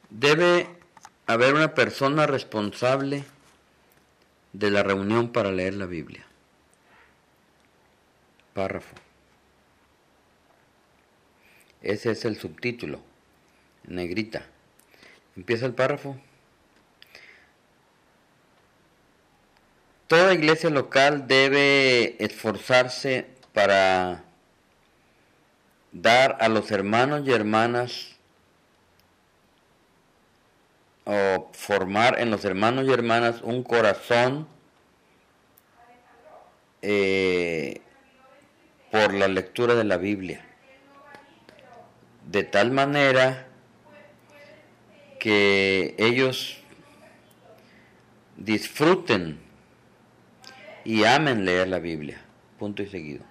Debe haber una persona responsable de la reunión para leer la Biblia. Párrafo. Ese es el subtítulo, en negrita. Empieza el párrafo. Toda iglesia local debe esforzarse para dar a los hermanos y hermanas o formar en los hermanos y hermanas un corazón por la lectura de la Biblia, de tal manera que ellos disfruten y amen leer la Biblia, punto y seguido.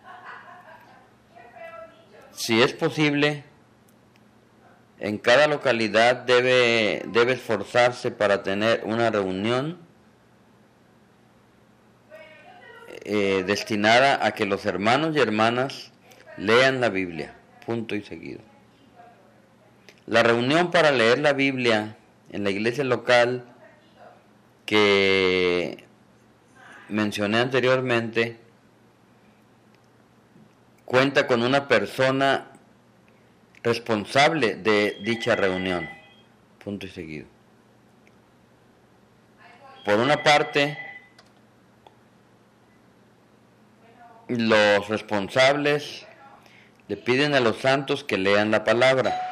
Si es posible, en cada localidad debe esforzarse para tener una reunión destinada a que los hermanos y hermanas lean la Biblia, punto y seguido. La reunión para leer la Biblia en la iglesia local que mencioné anteriormente cuenta con una persona responsable de dicha reunión, punto y seguido. Por una parte, los responsables le piden a los santos que lean la palabra.